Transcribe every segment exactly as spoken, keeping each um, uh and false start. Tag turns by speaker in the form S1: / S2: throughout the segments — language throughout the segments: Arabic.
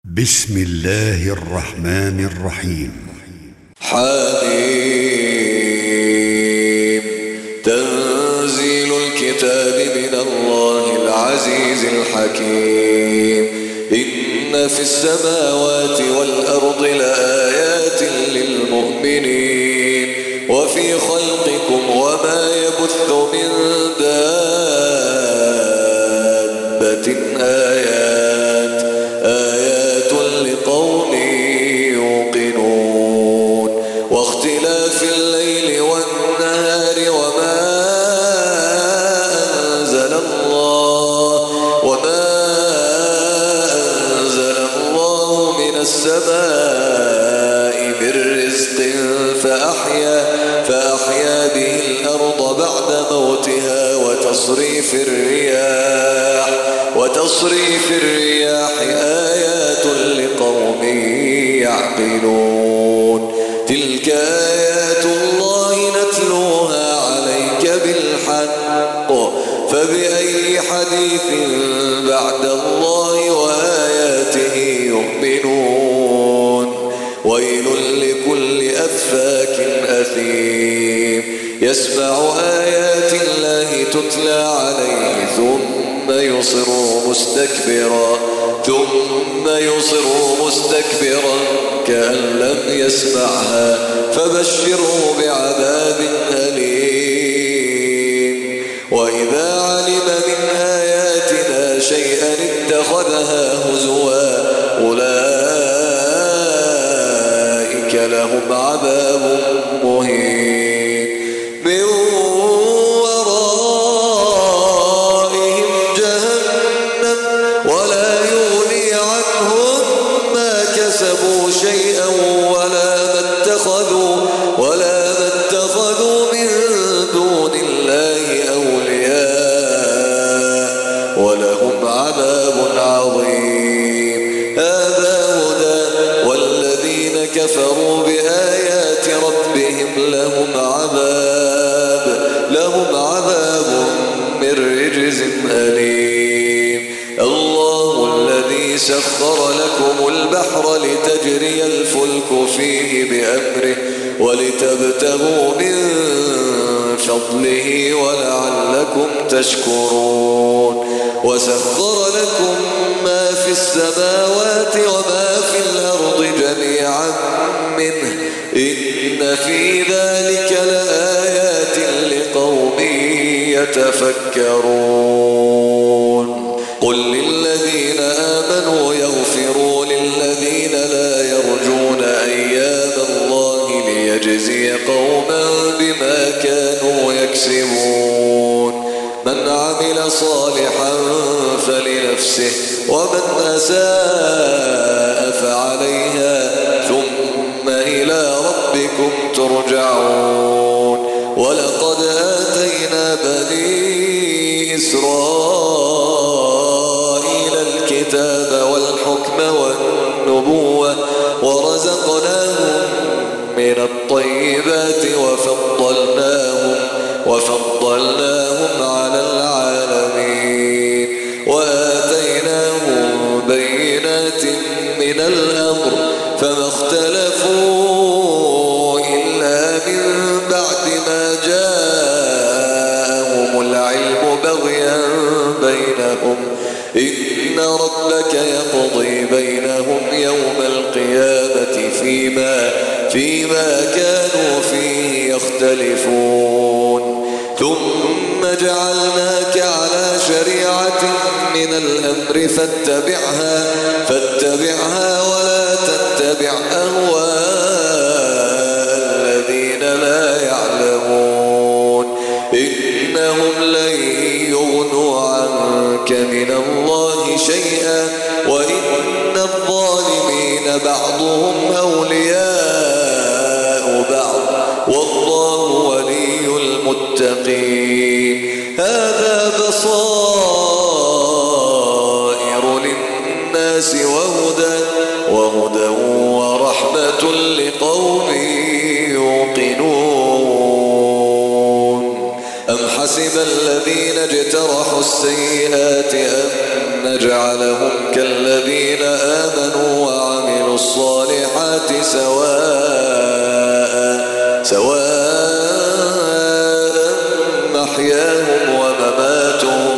S1: بسم الله الرحمن الرحيم.
S2: حميم. تنزيل الكتاب من الله العزيز الحكيم. إن في السماوات والأرض لآيات للمؤمنين وفي خلقكم وما يبث من دابة آيات آيات لقوم يوقنون واختلاف الليل والنهار وما أنزل الله وما أنزل الله من السماء من رزق فأحيا فأحيا به الأرض بعد موتها وتصريف الرياح وتصريف الرياح آيات لقوم يعقلون. تلك آيات الله نتلوها عليك بالحق فبأي حديث بعد الله وآياته يؤمنون. ويل لكل أفاك أثيم يسمع آيات الله تتلى عليه ثم يصر مستكبرا ثم يصر مستكبرا كأن لم يسمعها فبشره بعذاب أليم. وإذا علم من آياتنا شيئا اتخذها هزوا أولئك لهم عذاب مهين من ورائهم جهنم ولا يغني عنهم ما كسبوا شيئا ولا ما اتخذوا ولا ما اتخذوا من دون الله أولياء ولهم عذاب عظيم. هذا هدى والذين كفروا بآيات ربهم لهم عذاب لهم عذاب من رجز أليم. الله الذي سخر لكم البحر لتجري الفلك فيه بأمره ولتبتغوا من فضله ولعلكم تشكرون. وسخر لكم ما في السماوات وما في الأرض جميعا منه إن في ذلك لآيات لقوم يتفكرون. قل للذين آمنوا يغفروا للذين لا يرجون أيام الله ليجزي قوما بما كانوا يكسبون. من عمل صالحا فلنفسه ومن أساء فعليها ثم إلى ربكم ترجعون. ولقد آتينا بني إسرائيل الكتاب والحكم والنبوة ورزقناهم من الطيبات وفضلناهم وفضلناهم على العالمين وآتيناهم بينات من الأمر فما اختلفوا إلا من بعد ما جاءهم العلم بغيا بينهم إن ربك يقضي بينهم يوم القيامة فيما فيما كانوا فيه يختلفون. ثم جعلناك على شريعة من الأمر فاتبعها فاتبعها ولا تتبع أهواء الذين لا يعلمون إنهم لن يغنوا عنك من الله شيئا وإن الظالمين بعضهم أولياء بعض والله ولي المتقين. هذا بصائر للناس وهدى وهدى ورحمة لقوم يوقنون. أم حسب الذين اجترحوا السيئات أن نجعلهم كالذين آمنوا وعملوا الصالحات سواء سواء محياهم ومماتهم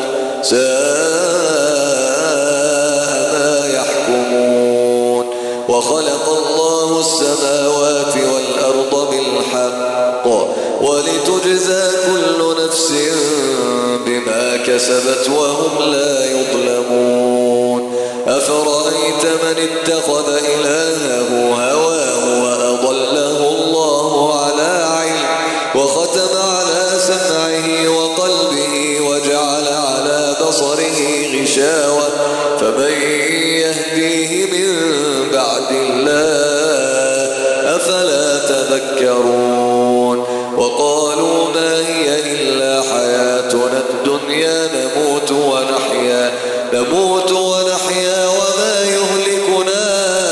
S2: ساء ما يحكمون. وخلق الله السماوات والأرض بالحق ولتجزى كل نفس بما كسبت وهم لا يظلمون. أفرأيت من اتخذ إلهه هواه وأضله الله على علم وختم على سمعه وقلبه وجعل على بصره غشاوة فمن يهديه من بعد الله أفلا تذكرون. وقالوا ما هي إلا حياتنا الدنيا نموت ونحيا نموت ونحيا وما يهلكنا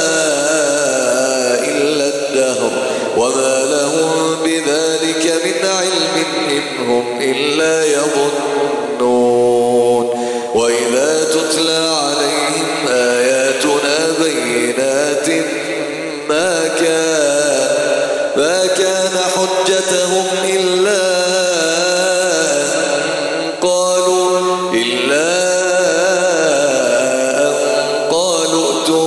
S2: إلا الدهر وما لهم بذلك من علم إن هم إلا يظنون. وإذا تتلى عليهم آياتنا بينات ما كان ما كان حجتهم إلا أن قالوا إلا أن قالوا ائتوا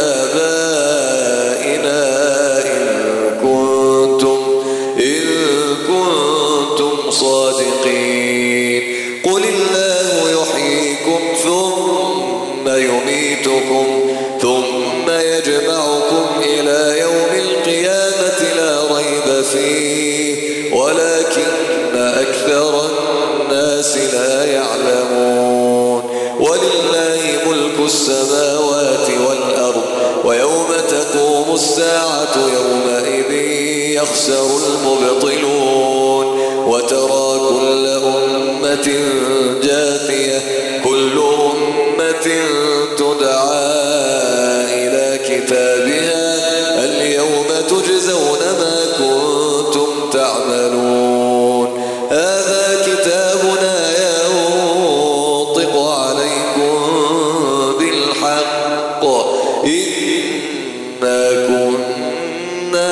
S2: بآبائنا إن كنتم إن كنتم صادقين. قل الله يحييكم ثم يميتكم ثم يجمعكم إلى يوم القيامة لا ريب فيه ولكن أكثر الناس لا يعلمون. ولله ملك السماوات والأرض ويوم تقوم الساعة يومئذ يخسر المبطلون. وترى كل أمة جاثية كل أمة تدعى إلى كتابها اليوم تجزون ما كنتم تعملون. هذا كتابنا ينطق عليكم بالحق إنا كنا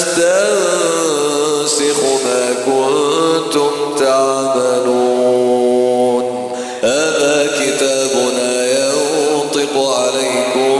S2: نستنسخ ما كنتم تعملون. هذا كتابنا ينطق عليكم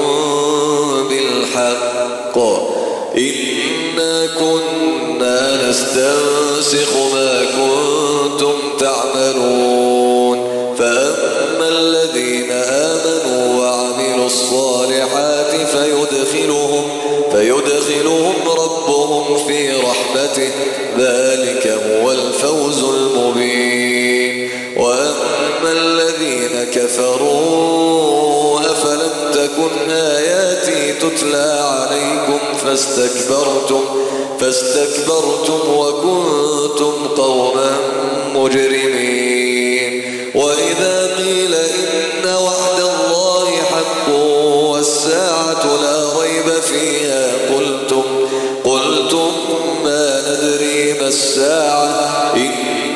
S2: بالحق إنا كنا نستنسخ ما كنتم تعملون. فأما الذين آمنوا وعملوا الصالحات فيدخلهم فيدخلهم ربهم في رحمته ذلك هو الفوز المبين. وأما الذين كفروا أفلم تكن آياتي تتلى عليكم فاستكبرتم فاستكبرتم وكنتم قوما مجرمين. وإذا قيل إن وعد الله حق والساعة لا ريب فيها قلتم قلتم ما ندري ما الساعة إن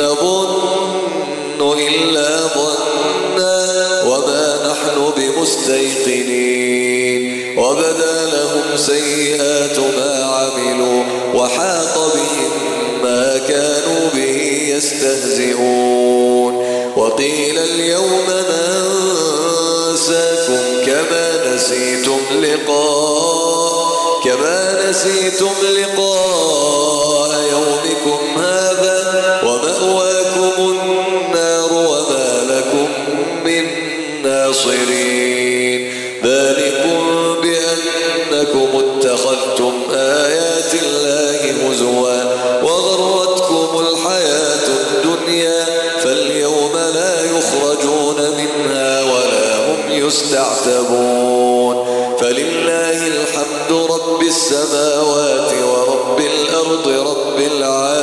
S2: نظن إلا ظنا وما نحن بمستيقنين. وبدا لهم سيئات ما عملوا وحاق بهم ما كانوا به يستهزئون. وقيل اليوم ننساكم كما نسيتم لقاء كما نسيتم لقاء يومكم هذا ومأواكم النار وما لكم من ناصرين. ذلكم بأنكم اتخذتم آيات الله هزوا وغرتكم الحياة الدنيا فاليوم لا يخرجون منها ولا هم يستعتبون. فلله الحمد رب السماوات ورب الأرض رب العالمين